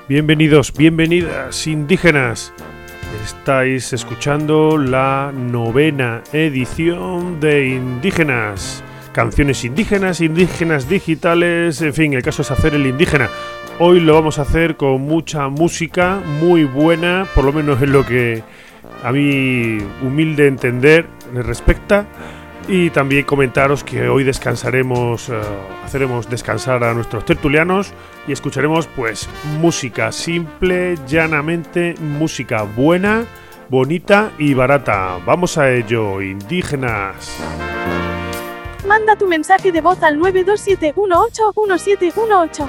Bienvenidos, bienvenidas indígenas. Estáis escuchando la 9ª edición de Indígenas. Canciones indígenas, indígenas digitales, en fin, el caso es hacer el indígena. Hoy lo vamos a hacer con mucha música muy buena, por lo menos en lo que a mi humilde entender le respecta. Y también comentaros que hoy descansaremos, haceremos descansar a nuestros tertulianos y escucharemos pues música simple, llanamente música buena, bonita y barata. Vamos a ello, indígenas. Manda tu mensaje de voz al 927181718.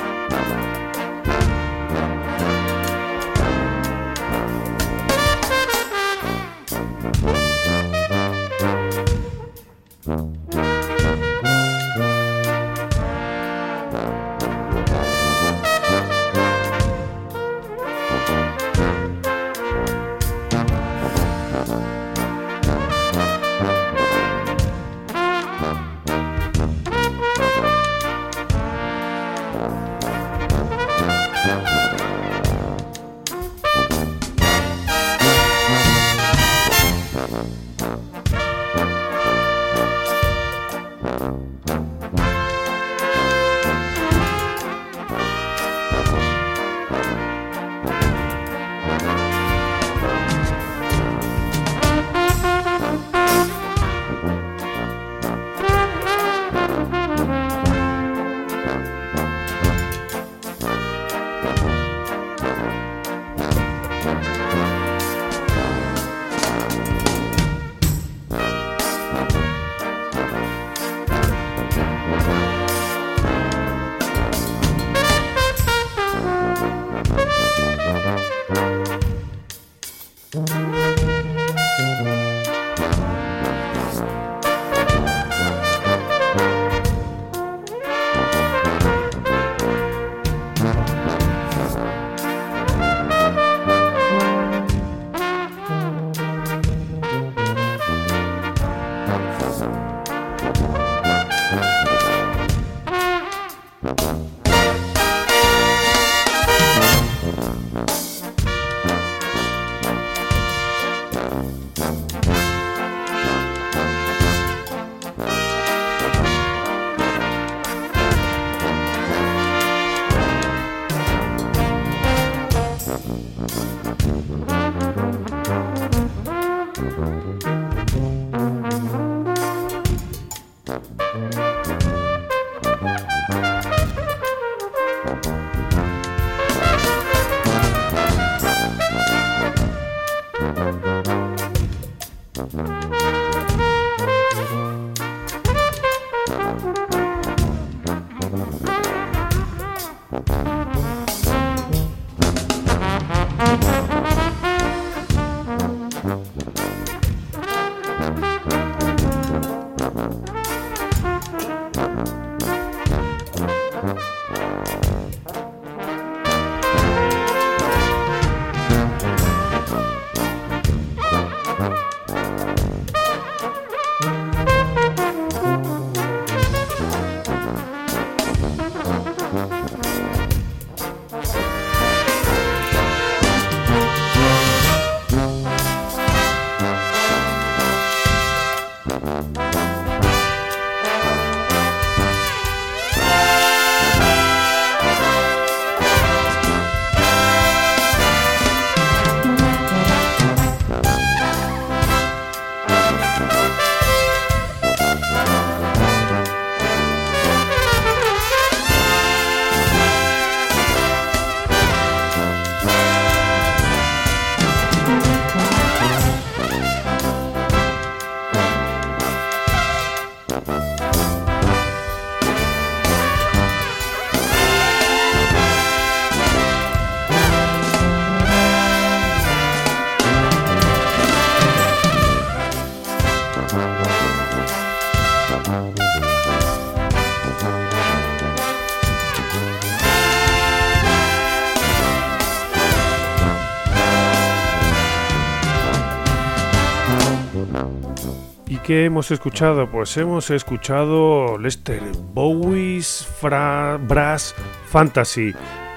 ¿Y qué hemos escuchado? Pues hemos escuchado Lester Bowie's Brass Fantasy,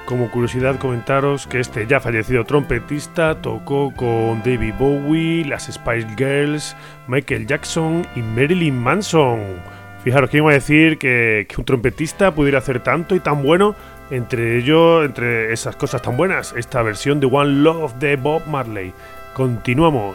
Como curiosidad comentaros que este ya fallecido trompetista tocó con David Bowie, las Spice Girls, Michael Jackson y Marilyn Manson. Fijaros que iba a decir que un trompetista pudiera hacer tanto y tan bueno, entre esas cosas tan buenas, esta versión de One Love de Bob Marley. Continuamos.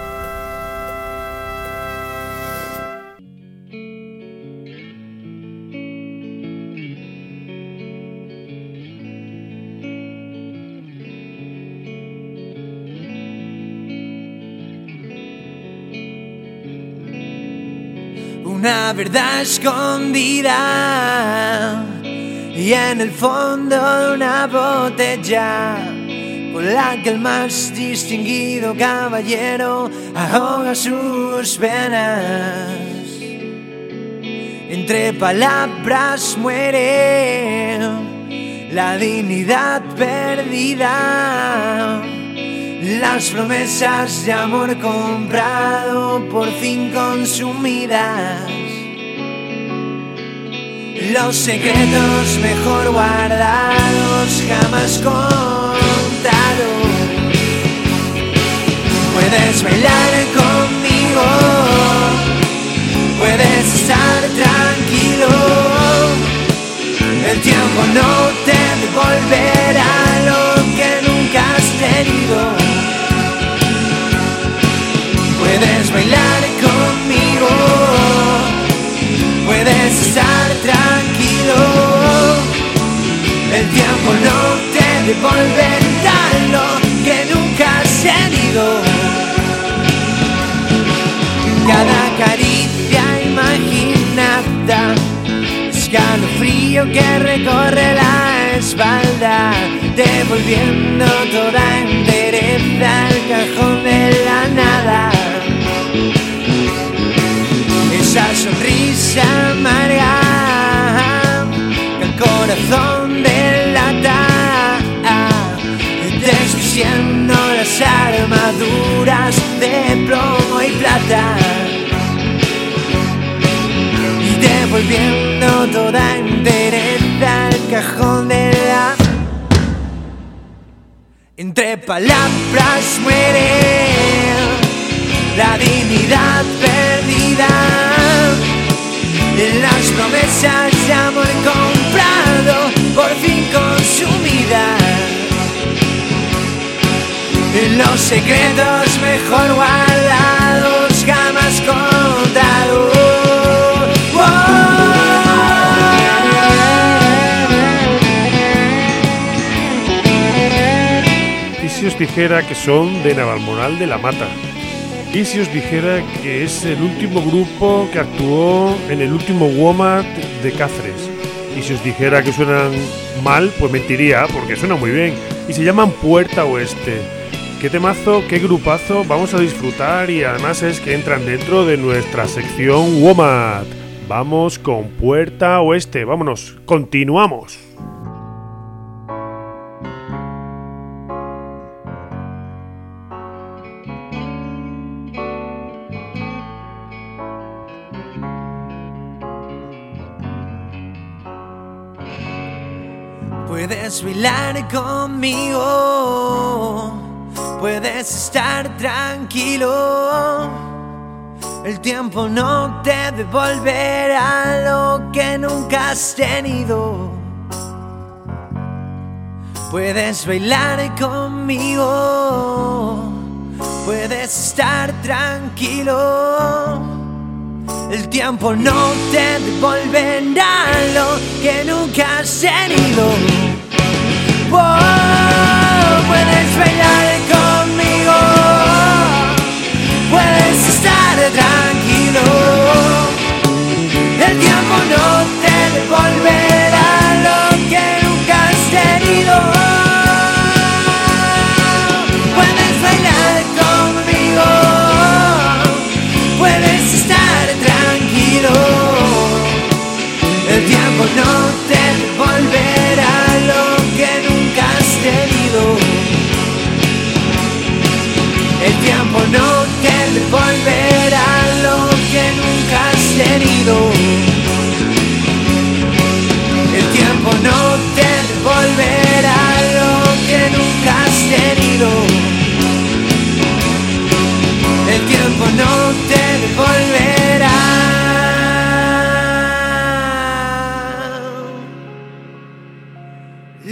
Una verdad escondida y en el fondo de una botella con la que el más distinguido caballero ahoga sus penas. Entre palabras muere la dignidad perdida, las promesas de amor comprado por fin consumidas, los secretos mejor guardados jamás contados. Puedes bailar conmigo, puedes estar tranquilo, el tiempo no te devolverá lo que nunca has tenido. Puedes bailar conmigo, puedes estar tranquilo, el tiempo no te devolverá lo que nunca has tenido. Cada caricia imaginada, escalofrío que recorre la espalda, devolviendo toda entereza al cajón de la nada. Esa sonrisa amarga que el corazón delata, desluciendo las armaduras de plomo y plata y devolviendo toda entereza al cajón de la... Entre palabras muere la dignidad perdida, las promesas de amor comprado por fin consumidas, los secretos mejor guardados jamás contados. Y si os dijera que son de Navalmoral de la Mata. Y si os dijera que es el último grupo que actuó en el último WOMAD de Cáceres. Y si os dijera que suenan mal, pues mentiría, porque suena muy bien. Y se llaman Puerta Oeste. Qué temazo, qué grupazo, vamos a disfrutar y además es que entran dentro de nuestra sección WOMAD. Vamos con Puerta Oeste, vámonos, continuamos. Puedes bailar conmigo, puedes estar tranquilo, el tiempo no te devolverá lo que nunca has tenido. Puedes bailar conmigo, puedes estar tranquilo, el tiempo no te devolverá lo que nunca has tenido. Puedes bailar conmigo, puedes estar tranquilo, el tiempo no te devolverá lo que nunca has tenido. Puedes bailar conmigo, puedes estar tranquilo, el tiempo no te devolverá lo que nunca has tenido. El tiempo no te devolverá lo que nunca has tenido. El tiempo no te devolverá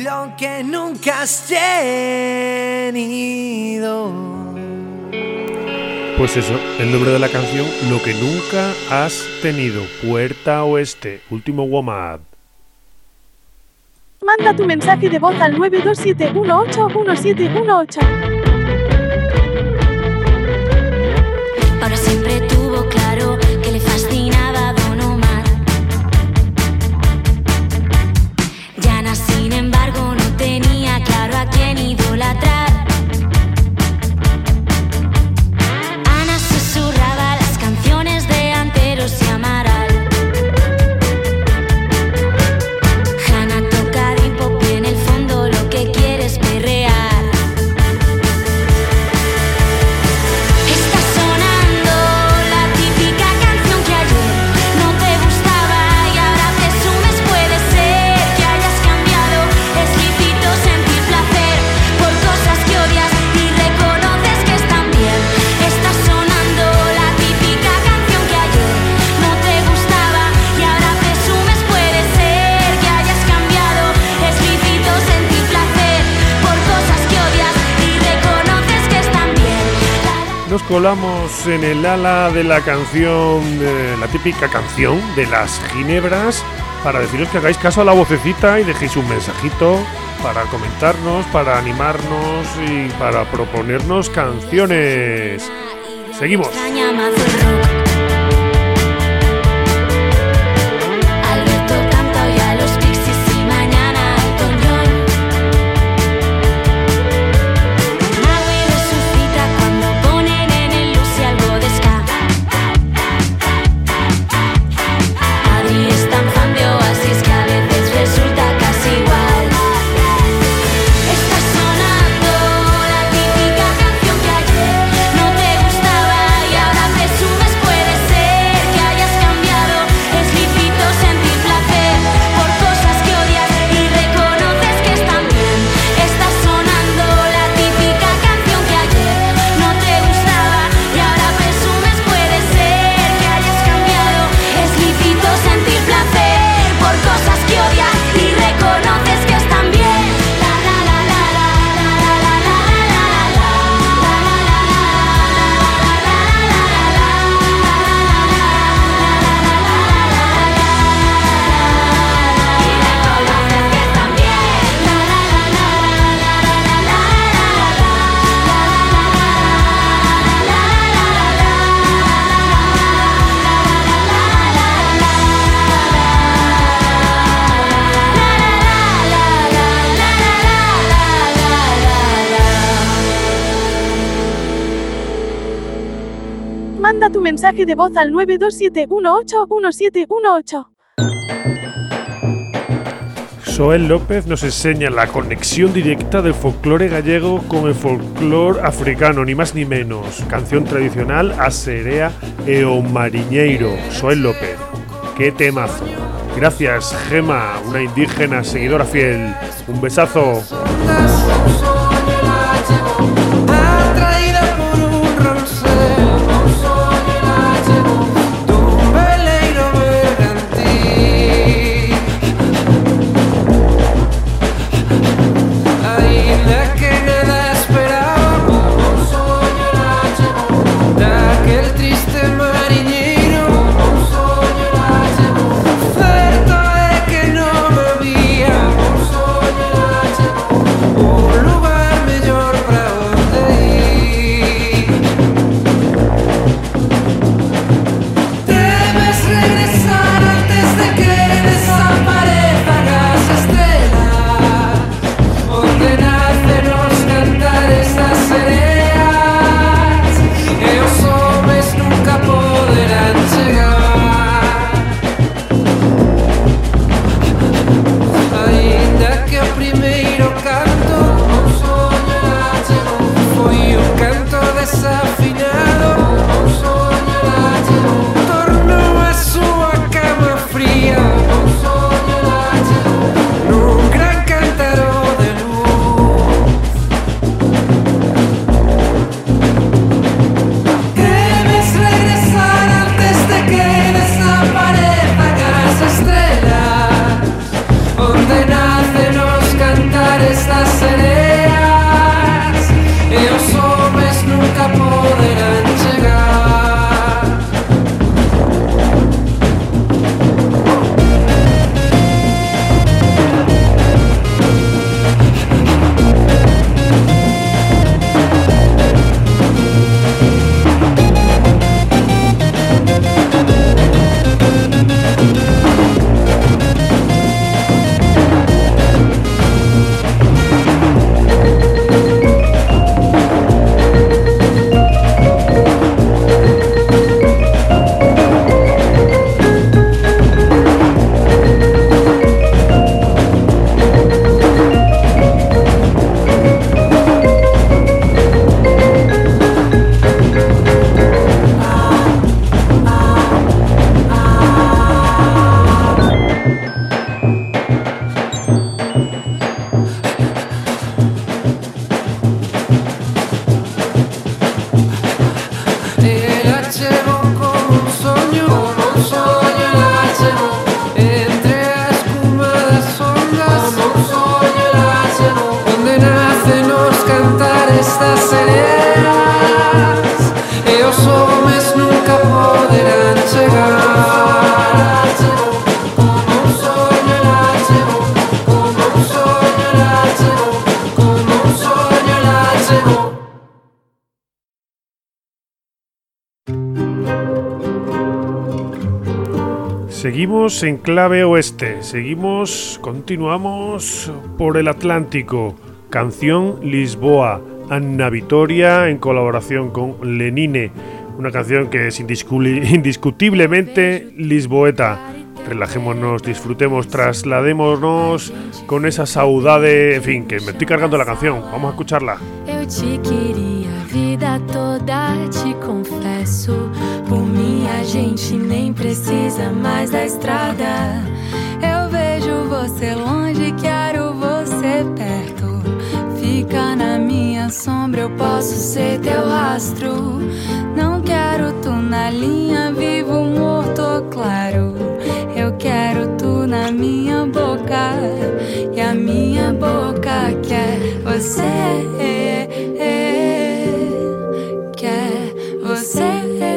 lo que nunca has tenido. Pues eso, el nombre de la canción, Lo que nunca has tenido. Puerta Oeste, último WOMAD. Manda tu mensaje de voz al 927181718. Ahora siempre tuvo claro que le fascinaba Don Omar. Y Ana, sin embargo, no tenía claro a quién idolatrar. Ana susurraba las canciones de Anteros y Amaral. Hanna toca de pop y en el fondo lo que quiere es perrear. Está sonando la típica canción que ayer no te gustaba y ahora presumes. Puede ser que hayas cambiado, es lícito sentir placer por cosas que odias y reconoces que están bien. Está sonando la típica canción que ayer no te gustaba y ahora presumes. Puede ser que hayas cambiado, es lícito sentir placer por cosas que odias y reconoces que están bien. Nos colamos en el ala de la canción, la típica canción de las ginebras, para deciros que hagáis caso a la vocecita y dejéis un mensajito para comentarnos, para animarnos y para proponernos canciones. Seguimos. Extraña mazo el rock. Alberto canta hoy a los Pixies y mañana al Toñón. Maui resucita cuando ponen en el Lucy algo de ska. Adri es tan fan de Oasis que a veces resulta casi igual. Está sonando la típica canción que ayer no te gustaba y ahora presumes. Puede ser que hayas cambiado, es lícito sentir placer por cosas que odias y reconoces que están bien. Está sonando la típica canción que ayer no te gustaba y ahora presumes. Puede ser que hayas cambiado, es lícito sentir placer por cosas que odias y reconoces que están bien. La la la la la la la la la Manda tu mensaje de voz al 927181718. Joel López nos enseña la conexión directa del folclore gallego con el folclore africano, ni más ni menos. Canción tradicional a serea e o mariñeiro. Joel López, qué temazo. Gracias, Gema, una indígena seguidora fiel. Un besazo. Atraída por un roncero, de un veleiro bergantín. Ainda que nada esperaba, un soño la llevó. Daquel triste mariñeiro, un soño la llevó. Certo é que non me vía, un soño la llevó. Un lugar Seguimos en clave oeste, continuamos por el Atlántico. Canción Lisboa, Anna Vitoria en colaboración con Lenine, una canción que es indiscutiblemente lisboeta. Relajémonos, disfrutemos, trasladémonos con esa saudade, en fin, que me estoy cargando la canción. Vamos a escucharla. Eu te queria a vida toda, te confesso. Por mim a gente nem precisa mais da estrada. Eu vejo você longe, quero você perto. Fica na minha sombra, eu posso ser teu rastro. Não quero tu na linha, vivo, morto ou claro. Eu quero tu na minha boca, e a minha boca quer você, quer você.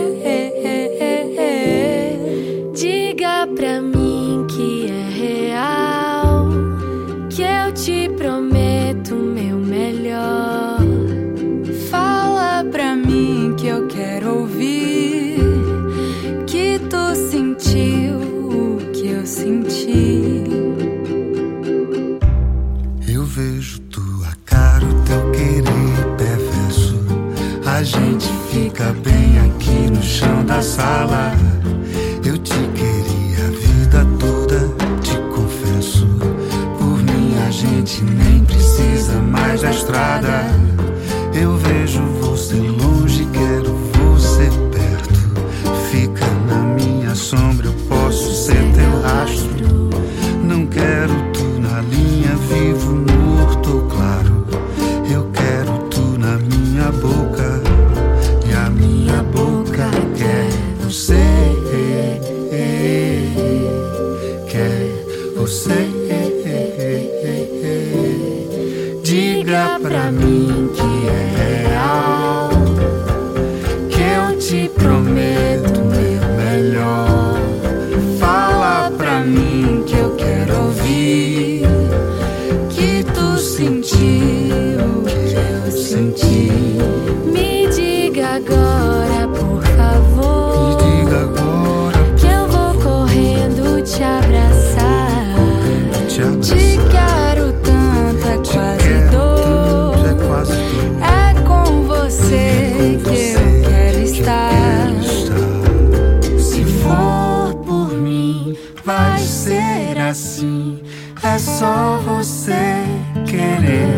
Diga pra mim que é real, que eu te prometo meu melhor. Fala pra mim que eu quero ouvir, que tu sentiu o que eu senti. Eu vejo tua cara, o teu querer perverso. A gente fica bem aqui no chão da sala. Eu te queria a vida toda, te confesso. Por mim a gente nem precisa mais da estrada. Eu vejo você longe, quero você perto. Fica na minha sombra, eu posso ser teu rastro. Não quero tu na linha, vivo, morto ou claro. Eu quero tu na minha boca, e a minha boca quer você, quer você. Diga pra mim que é real, que eu te prometo meu melhor. Fala pra mim que eu quero ouvir, que tu sentiu o que eu senti. Me diga agora, por favor. Me diga agora, que eu vou correndo te abraçar. Te quero tanto, é quase dor. é quase dor. É com você que eu quero estar. Se for por mim, vai ser assim. É só você querer,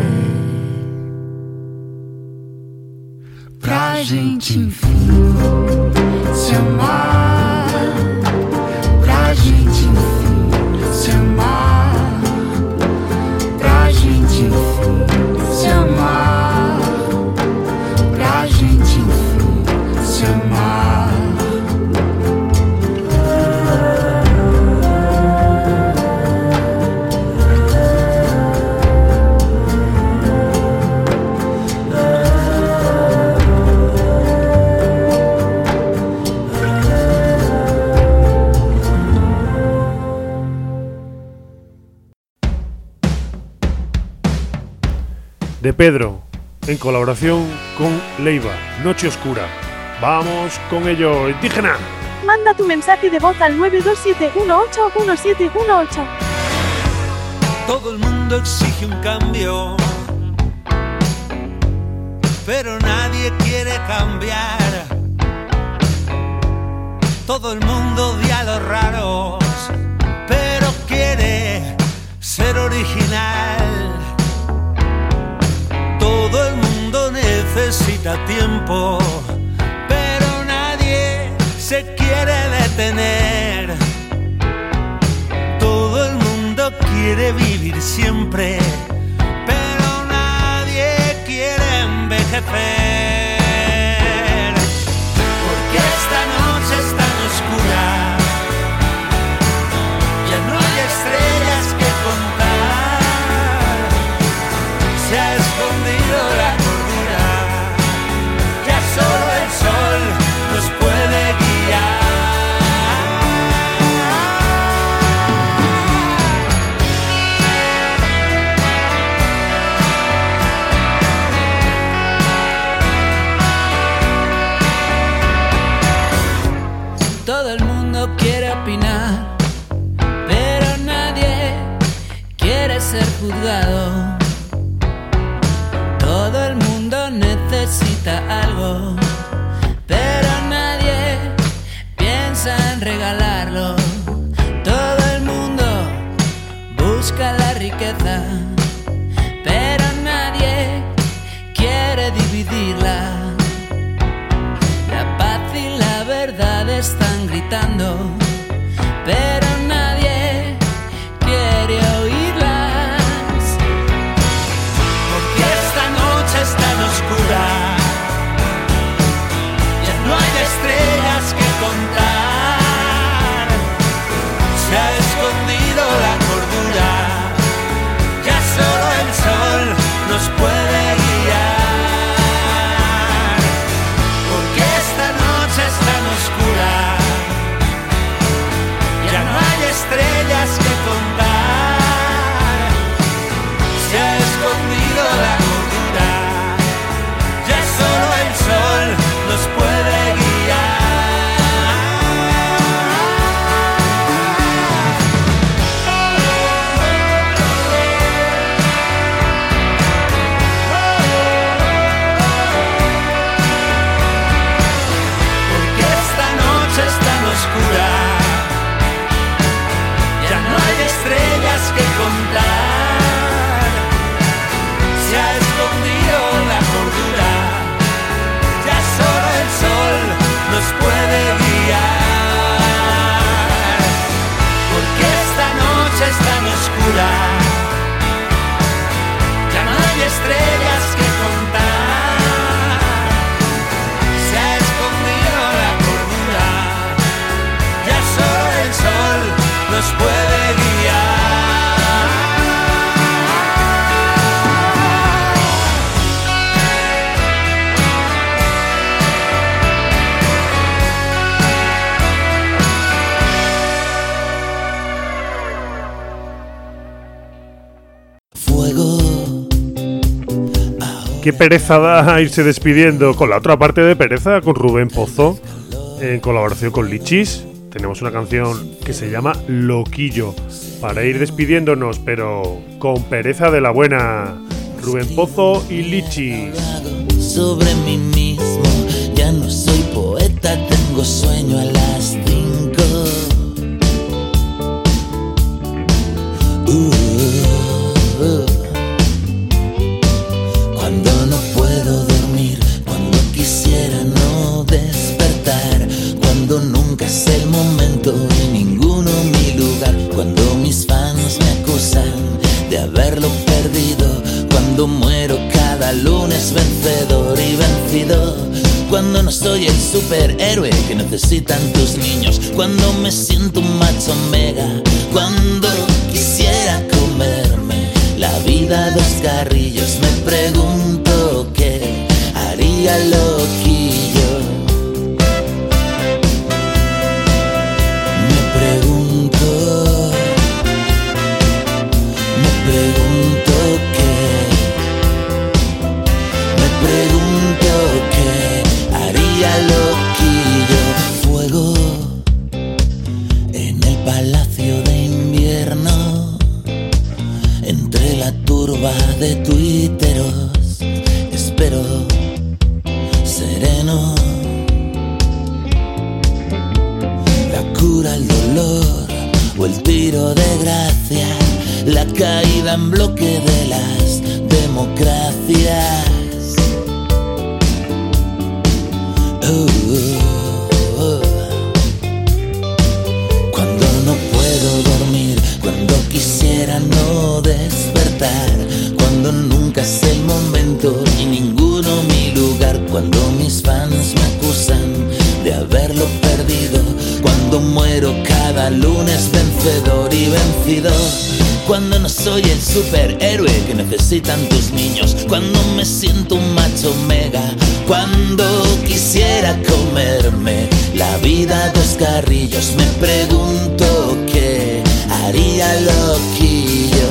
pra gente enfim se amar, pra gente enfim se amar, pra gente enfim se amar, pra gente enfim se amar. De Pedro, en colaboración con Leiva, Noche Oscura. Vamos con ello, indígena. Manda tu mensaje de voz al 927181718. Todo el mundo exige un cambio, pero nadie quiere cambiar. Todo el mundo odia a los raros, pero quiere ser original. Todo el mundo necesita tiempo, pero nadie se quiere detener. Todo el mundo quiere vivir siempre, pero nadie quiere envejecer. Porque esta noche es tan oscura, ya no hay estrellas que contar. Se ha escondido la cordura, ya solo el sol nos puede guiar. ser juzgado. Todo el mundo necesita algo, pero nadie piensa en regalarlo. Todo el mundo busca la riqueza, pero nadie quiere dividirla. La paz y la verdad están gritando, pero nadie quiere oírlas. Porque esta noche es tan oscura, ya no hay estrellas que contar. Se ha escondido la cordura, ya solo el sol nos puede guiar. Porque esta noche es tan oscura, ya no hay estrellas que contar. Se ha escondido la cordura, ya solo el sol nos puede guiar. Porque esta noche es tan oscura, ya no hay estrellas que contar. Se ha escondido la cordura, ya solo el sol nos puede guiar. Porque esta noche es tan oscura, ya no hay estrellas que contar. Se ha escondido la cordura, ya solo el sol nos puede guiar. Fuego. Qué pereza da irse despidiendo con la otra parte de pereza, con Rubén Pozo, en colaboración con Lichis. Tenemos una canción que se llama Loquillo, para ir despidiéndonos, pero con pereza de la buena. Rubén Pozo y Lichis. Sobre mí mismo, ya no soy poeta, tengo sueño a las 5. Cuando no puedo dormir, cuando quisiera no despertar, cuando nunca es el momento y ninguno mi lugar, cuando mis fans me acusan de haberlo perdido, cuando muero cada lunes vencedor y vencido, cuando no soy el superhéroe que necesitan tus niños, cuando me siento un macho mega, cuando quisiera comerme la vida a 2 carrillos, me pregunto qué haría Loquillo. Me pregunto qué haría Loquillo. Fuego en el palacio de invierno, entre la turba de tuiteros, espero sereno. La cura, el dolor o el tiro de gracia, la caída en bloque de las democracias. Cuando no puedo dormir, cuando quisiera no despertar, cuando nunca es el momento y ninguno mi lugar, cuando mis fans me acusan de haberlo perdido, cuando muero cada lunes vencedor y vencido, cuando no soy el superhéroe que necesitan tus niños, cuando me siento un macho mega, cuando quisiera comerme la vida a 2 carrillos, me pregunto qué haría Loquillo.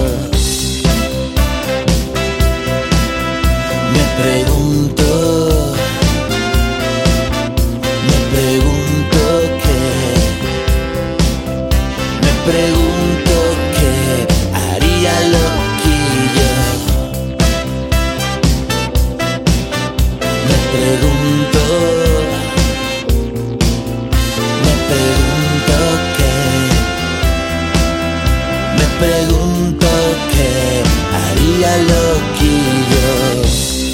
Me pregunto qué haría Loquillo. pregunto qué haría loquillo.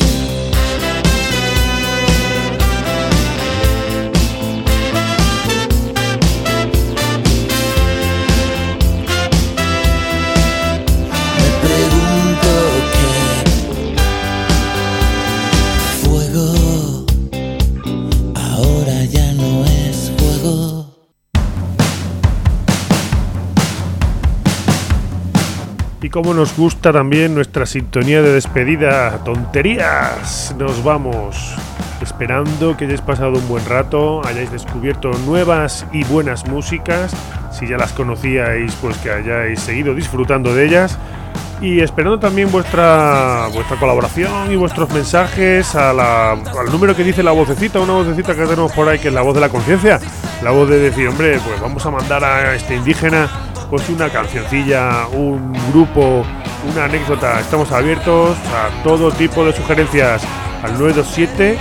Y como nos gusta también nuestra sintonía de despedida, tonterías, nos vamos esperando que hayáis pasado un buen rato, hayáis descubierto nuevas y buenas músicas, si ya las conocíais pues que hayáis seguido disfrutando de ellas, y esperando también vuestra colaboración y vuestros mensajes al número que dice la vocecita, una vocecita que tenemos por ahí que es la voz de la conciencia, la voz de decir, hombre, pues vamos a mandar a este indígena pues una cancioncilla, un grupo, una anécdota. Estamos abiertos a todo tipo de sugerencias al 927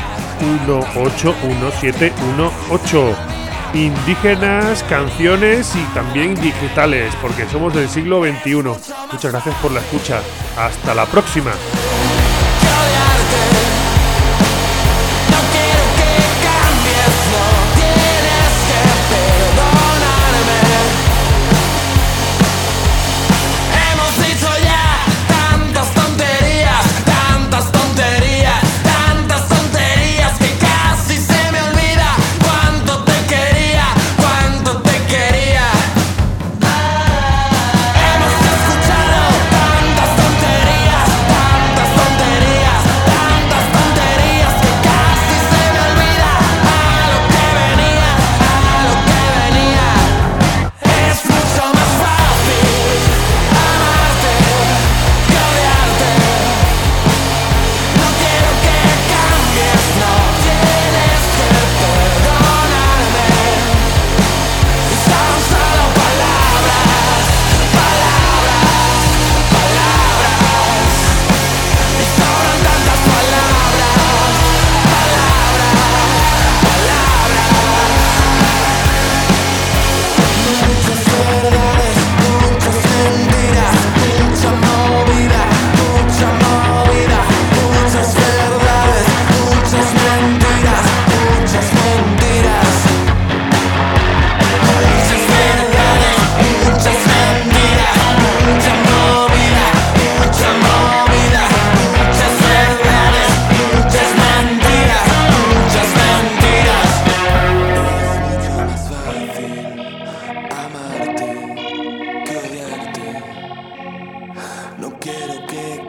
1811718. Indígenas, canciones y también digitales, porque somos del siglo XXI. Muchas gracias por la escucha. Hasta la próxima. No quiero que